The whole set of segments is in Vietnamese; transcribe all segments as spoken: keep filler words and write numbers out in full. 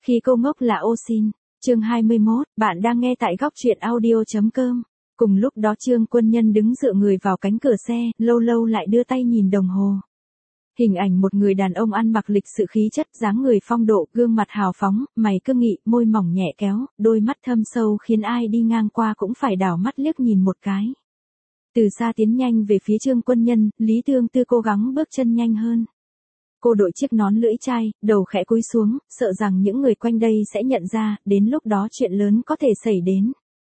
Khi cô ngốc là ô xin. Chương hai mươi mốt, bạn đang nghe tại góc truyện audio chấm com. Cùng lúc đó Trương Quân Nhân đứng dựa người vào cánh cửa xe, lâu lâu lại đưa tay nhìn đồng hồ. Hình ảnh một người đàn ông ăn mặc lịch sự khí chất, dáng người phong độ, gương mặt hào phóng, mày cương nghị, môi mỏng nhẹ kéo, đôi mắt thâm sâu khiến ai đi ngang qua cũng phải đảo mắt liếc nhìn một cái. Từ xa tiến nhanh về phía Trương Quân Nhân, Lý Tương Tư cố gắng bước chân nhanh hơn. Cô đội chiếc nón lưỡi chai, đầu khẽ cúi xuống, sợ rằng những người quanh đây sẽ nhận ra, đến lúc đó chuyện lớn có thể xảy đến.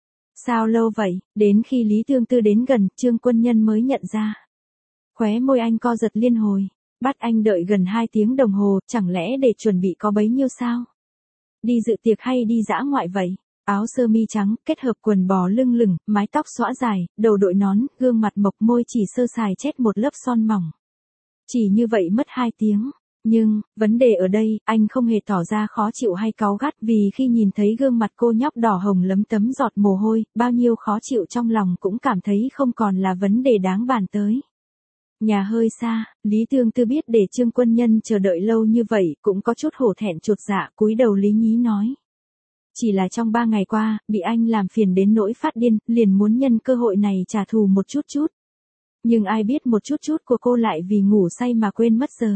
Sao lâu vậy? Đến khi Lý Tương Tư đến gần, Trương Quân Nhân mới nhận ra. Khóe môi anh co giật liên hồi. Bắt anh đợi gần hai tiếng đồng hồ, chẳng lẽ để chuẩn bị có bấy nhiêu sao? Đi dự tiệc hay đi dã ngoại vậy? Áo sơ mi trắng, kết hợp quần bò lưng lửng, mái tóc xõa dài, đầu đội nón, gương mặt mộc môi chỉ sơ sài chét một lớp son mỏng. Chỉ như vậy mất hai tiếng. Nhưng, vấn đề ở đây, anh không hề tỏ ra khó chịu hay cáu gắt vì khi nhìn thấy gương mặt cô nhóc đỏ hồng lấm tấm giọt mồ hôi, bao nhiêu khó chịu trong lòng cũng cảm thấy không còn là vấn đề đáng bàn tới. Nhà hơi xa, Lý Tương Tư biết để Trương Quân Nhân chờ đợi lâu như vậy cũng có chút hổ thẹn chột dạ, cúi đầu lý nhí nói. Chỉ là trong ba ngày qua, bị anh làm phiền đến nỗi phát điên, liền muốn nhân cơ hội này trả thù một chút chút. Nhưng ai biết một chút chút của cô lại vì ngủ say mà quên mất giờ.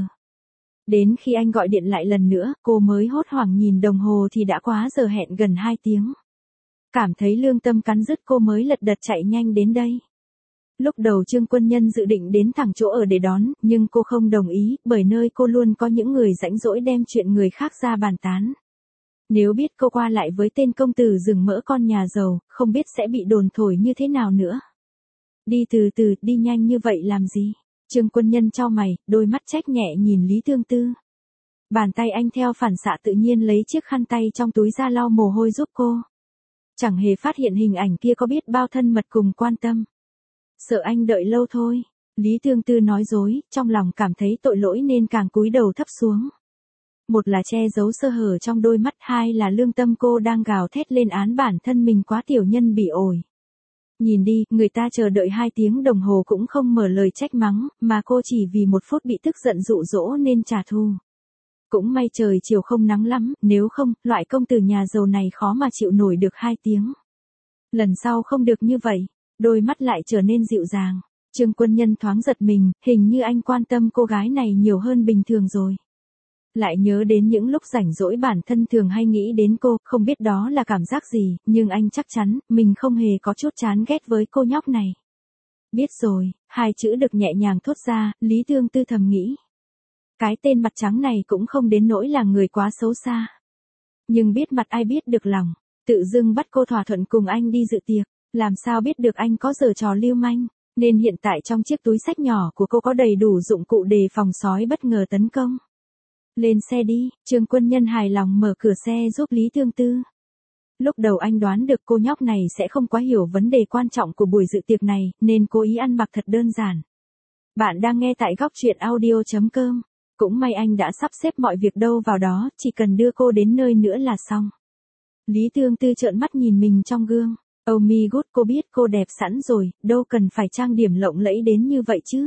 Đến khi anh gọi điện lại lần nữa, cô mới hốt hoảng nhìn đồng hồ thì đã quá giờ hẹn gần hai tiếng. Cảm thấy lương tâm cắn rứt cô mới lật đật chạy nhanh đến đây. Lúc đầu Trương Quân Nhân dự định đến thẳng chỗ ở để đón, nhưng cô không đồng ý, bởi nơi cô luôn có những người rãnh rỗi đem chuyện người khác ra bàn tán. Nếu biết cô qua lại với tên công tử rừng mỡ con nhà giàu, không biết sẽ bị đồn thổi như thế nào nữa. Đi từ từ, đi nhanh như vậy làm gì? Trương Quân Nhân chau mày, đôi mắt trách nhẹ nhìn Lý Tương Tư. Bàn tay anh theo phản xạ tự nhiên lấy chiếc khăn tay trong túi ra lau mồ hôi giúp cô. Chẳng hề phát hiện hình ảnh kia có biết bao thân mật cùng quan tâm. Sợ anh đợi lâu thôi. Lý Tương Tư nói dối, trong lòng cảm thấy tội lỗi nên càng cúi đầu thấp xuống. Một là che giấu sơ hở trong đôi mắt, hai là lương tâm cô đang gào thét lên án bản thân mình quá tiểu nhân bị ổi. Nhìn đi, người ta chờ đợi hai tiếng đồng hồ cũng không mở lời trách mắng, mà cô chỉ vì một phút bị tức giận dụ dỗ nên trả thù. Cũng may trời chiều không nắng lắm, nếu không, loại công tử nhà giàu này khó mà chịu nổi được hai tiếng. Lần sau không được như vậy. Đôi mắt lại trở nên dịu dàng. Trương Quân Nhân thoáng giật mình, hình như anh quan tâm cô gái này nhiều hơn bình thường rồi. Lại nhớ đến những lúc rảnh rỗi bản thân thường hay nghĩ đến cô, không biết đó là cảm giác gì, nhưng anh chắc chắn, mình không hề có chút chán ghét với cô nhóc này. Biết rồi, hai chữ được nhẹ nhàng thốt ra, Lý Tương Tư thầm nghĩ. Cái tên mặt trắng này cũng không đến nỗi là người quá xấu xa. Nhưng biết mặt ai biết được lòng, tự dưng bắt cô thỏa thuận cùng anh đi dự tiệc. Làm sao biết được anh có giở trò lưu manh, nên hiện tại trong chiếc túi xách nhỏ của cô có đầy đủ dụng cụ đề phòng sói bất ngờ tấn công. Lên xe đi, Trương Quân Nhân hài lòng mở cửa xe giúp Lý Tương Tư. Lúc đầu anh đoán được cô nhóc này sẽ không quá hiểu vấn đề quan trọng của buổi dự tiệc này, nên cố ý ăn mặc thật đơn giản. Bạn đang nghe tại góc truyện audio chấm com. Cũng may anh đã sắp xếp mọi việc đâu vào đó, chỉ cần đưa cô đến nơi nữa là xong. Lý Tương Tư trợn mắt nhìn mình trong gương. Oh my god, cô biết cô đẹp sẵn rồi, đâu cần phải trang điểm lộng lẫy đến như vậy chứ.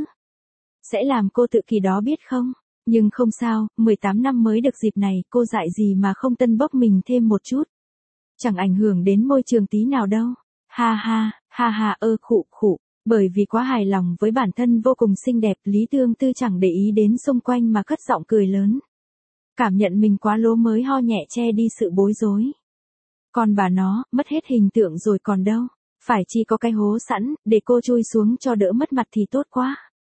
Sẽ làm cô tự kỳ đó biết không? Nhưng không sao, mười tám năm mới được dịp này, cô dại gì mà không tân bốc mình thêm một chút. Chẳng ảnh hưởng đến môi trường tí nào đâu. Ha ha, ha ha ơ khụ khụ. Bởi vì quá hài lòng với bản thân vô cùng xinh đẹp, Lý Tương Tư chẳng để ý đến xung quanh mà cất giọng cười lớn. Cảm nhận mình quá lố mới ho nhẹ che đi sự bối rối. Còn bà nó, mất hết hình tượng rồi còn đâu. Phải chi có cái hố sẵn, để cô chui xuống cho đỡ mất mặt thì tốt quá.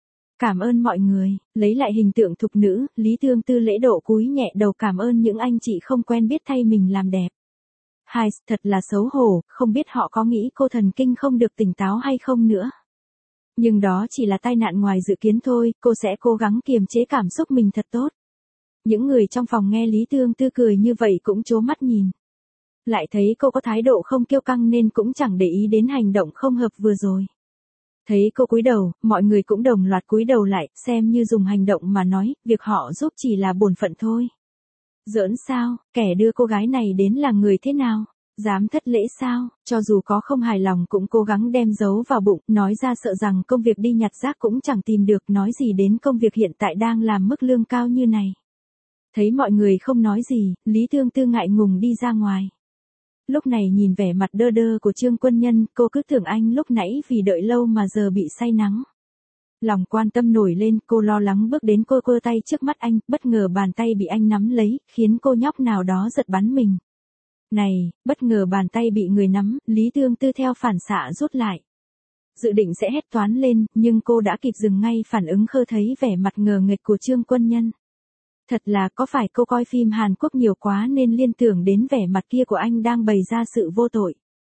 Cảm ơn mọi người, lấy lại hình tượng thục nữ, Lý Tương Tư lễ độ cúi nhẹ đầu cảm ơn những anh chị không quen biết thay mình làm đẹp. Hai, thật là xấu hổ, không biết họ có nghĩ cô thần kinh không được tỉnh táo hay không nữa. Nhưng đó chỉ là tai nạn ngoài dự kiến thôi, cô sẽ cố gắng kiềm chế cảm xúc mình thật tốt. Những người trong phòng nghe Lý Tương Tư cười như vậy cũng trố mắt nhìn. Lại thấy cô có thái độ không kiêu căng nên cũng chẳng để ý đến hành động không hợp vừa rồi. Thấy cô cúi đầu, mọi người cũng đồng loạt cúi đầu lại, xem như dùng hành động mà nói, việc họ giúp chỉ là bổn phận thôi. Giỡn sao, kẻ đưa cô gái này đến là người thế nào? Dám thất lễ sao? Cho dù có không hài lòng cũng cố gắng đem giấu vào bụng, nói ra sợ rằng công việc đi nhặt rác cũng chẳng tìm được, nói gì đến công việc hiện tại đang làm mức lương cao như này. Thấy mọi người không nói gì, Lý Thương Tư ngại ngùng đi ra ngoài. Lúc này nhìn vẻ mặt đơ đơ của Trương Quân Nhân, cô cứ tưởng anh lúc nãy vì đợi lâu mà giờ bị say nắng. Lòng quan tâm nổi lên, cô lo lắng bước đến cô quơ tay trước mắt anh, bất ngờ bàn tay bị anh nắm lấy, khiến cô nhóc nào đó giật bắn mình. Này, bất ngờ bàn tay bị người nắm, Lý Thương Tư theo phản xạ rút lại. Dự định sẽ hét toán lên, nhưng cô đã kịp dừng ngay phản ứng khơ thấy vẻ mặt ngờ nghệch của Trương Quân Nhân. Thật là có phải cô coi phim Hàn Quốc nhiều quá nên liên tưởng đến vẻ mặt kia của anh đang bày ra sự vô tội.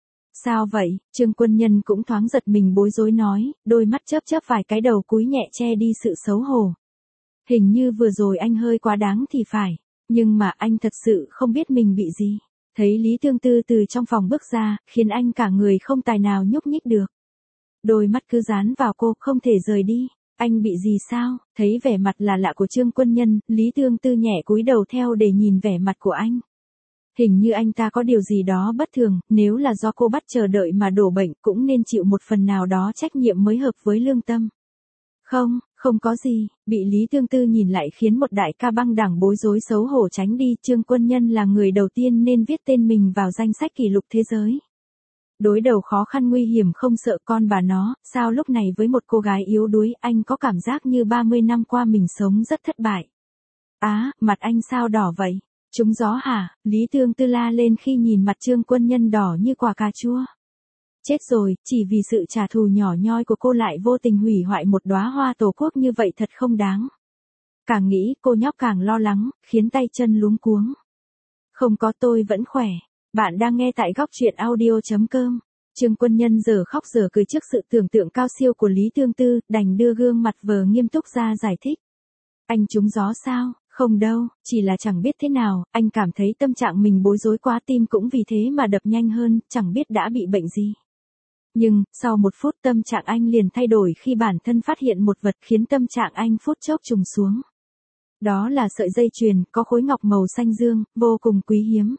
Sao vậy? Trương Quân Nhân cũng thoáng giật mình bối rối nói, đôi mắt chớp chớp vài cái đầu cúi nhẹ che đi sự xấu hổ. Hình như vừa rồi anh hơi quá đáng thì phải, nhưng mà anh thật sự không biết mình bị gì. Thấy Lý Thương Tư từ trong phòng bước ra, khiến anh cả người không tài nào nhúc nhích được. Đôi mắt cứ dán vào cô, không thể rời đi. Anh bị gì sao? Thấy vẻ mặt là lạ của Trương Quân Nhân, Lý Thương Tư nhẹ cúi đầu theo để nhìn vẻ mặt của anh. Hình như anh ta có điều gì đó bất thường, nếu là do cô bắt chờ đợi mà đổ bệnh cũng nên chịu một phần nào đó trách nhiệm mới hợp với lương tâm. Không, không có gì, bị Lý Thương Tư nhìn lại khiến một đại ca băng đảng bối rối xấu hổ tránh đi. Trương Quân Nhân là người đầu tiên nên viết tên mình vào danh sách kỷ lục thế giới. Đối đầu khó khăn nguy hiểm không sợ con bà nó, sao lúc này với một cô gái yếu đuối anh có cảm giác như ba mươi năm qua mình sống rất thất bại. Á, mặt anh sao đỏ vậy? Trúng gió hả? Lý Thương Tư la lên khi nhìn mặt Trương Quân Nhân đỏ như quả cà chua. Chết rồi, chỉ vì sự trả thù nhỏ nhoi của cô lại vô tình hủy hoại một đóa hoa tổ quốc như vậy thật không đáng. Càng nghĩ cô nhóc càng lo lắng, khiến tay chân luống cuống. Không có, tôi vẫn khỏe. Bạn đang nghe tại góc truyện audio chấm com. Trương Quân Nhân giờ khóc giờ cười trước sự tưởng tượng cao siêu của Lý Thương Tư, đành đưa gương mặt vờ nghiêm túc ra giải thích. Anh trúng gió sao? Không đâu, chỉ là chẳng biết thế nào, anh cảm thấy tâm trạng mình bối rối quá, tim cũng vì thế mà đập nhanh hơn, chẳng biết đã bị bệnh gì. Nhưng, sau một phút tâm trạng anh liền thay đổi khi bản thân phát hiện một vật khiến tâm trạng anh phút chốc trùng xuống. Đó là sợi dây chuyền, có khối ngọc màu xanh dương, vô cùng quý hiếm.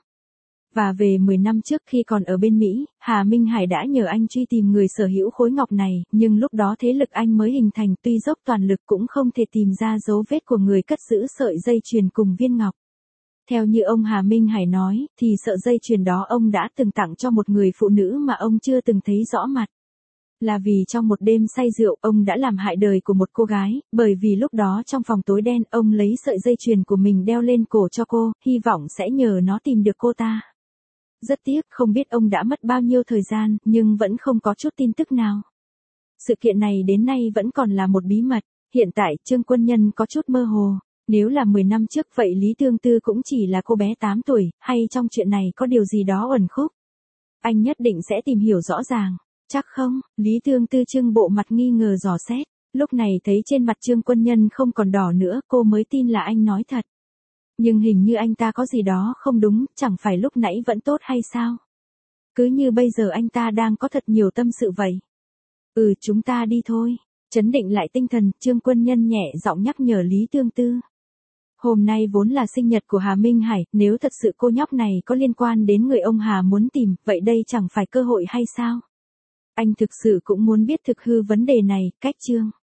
Và về mười năm trước khi còn ở bên Mỹ, Hà Minh Hải đã nhờ anh truy tìm người sở hữu khối ngọc này, nhưng lúc đó thế lực anh mới hình thành, tuy dốc toàn lực cũng không thể tìm ra dấu vết của người cất giữ sợi dây chuyền cùng viên ngọc. Theo như ông Hà Minh Hải nói, thì sợi dây chuyền đó ông đã từng tặng cho một người phụ nữ mà ông chưa từng thấy rõ mặt. Là vì trong một đêm say rượu, ông đã làm hại đời của một cô gái, bởi vì lúc đó trong phòng tối đen, ông lấy sợi dây chuyền của mình đeo lên cổ cho cô, hy vọng sẽ nhờ nó tìm được cô ta. Rất tiếc, không biết ông đã mất bao nhiêu thời gian, nhưng vẫn không có chút tin tức nào. Sự kiện này đến nay vẫn còn là một bí mật. Hiện tại, Trương Quân Nhân có chút mơ hồ. Nếu là mười năm trước vậy Lý Thương Tư cũng chỉ là cô bé tám tuổi, hay trong chuyện này có điều gì đó uẩn khúc? Anh nhất định sẽ tìm hiểu rõ ràng. Chắc không? Lý Thương Tư trưng bộ mặt nghi ngờ dò xét. Lúc này thấy trên mặt Trương Quân Nhân không còn đỏ nữa, cô mới tin là anh nói thật. Nhưng hình như anh ta có gì đó không đúng, chẳng phải lúc nãy vẫn tốt hay sao? Cứ như bây giờ anh ta đang có thật nhiều tâm sự vậy. Ừ, chúng ta đi thôi. Trấn định lại tinh thần, Trương Quân Nhân nhẹ giọng nhắc nhở Lý Thương Tư. Hôm nay vốn là sinh nhật của Hà Minh Hải, nếu thật sự cô nhóc này có liên quan đến người ông Hà muốn tìm, vậy đây chẳng phải cơ hội hay sao? Anh thực sự cũng muốn biết thực hư vấn đề này, cách Trương.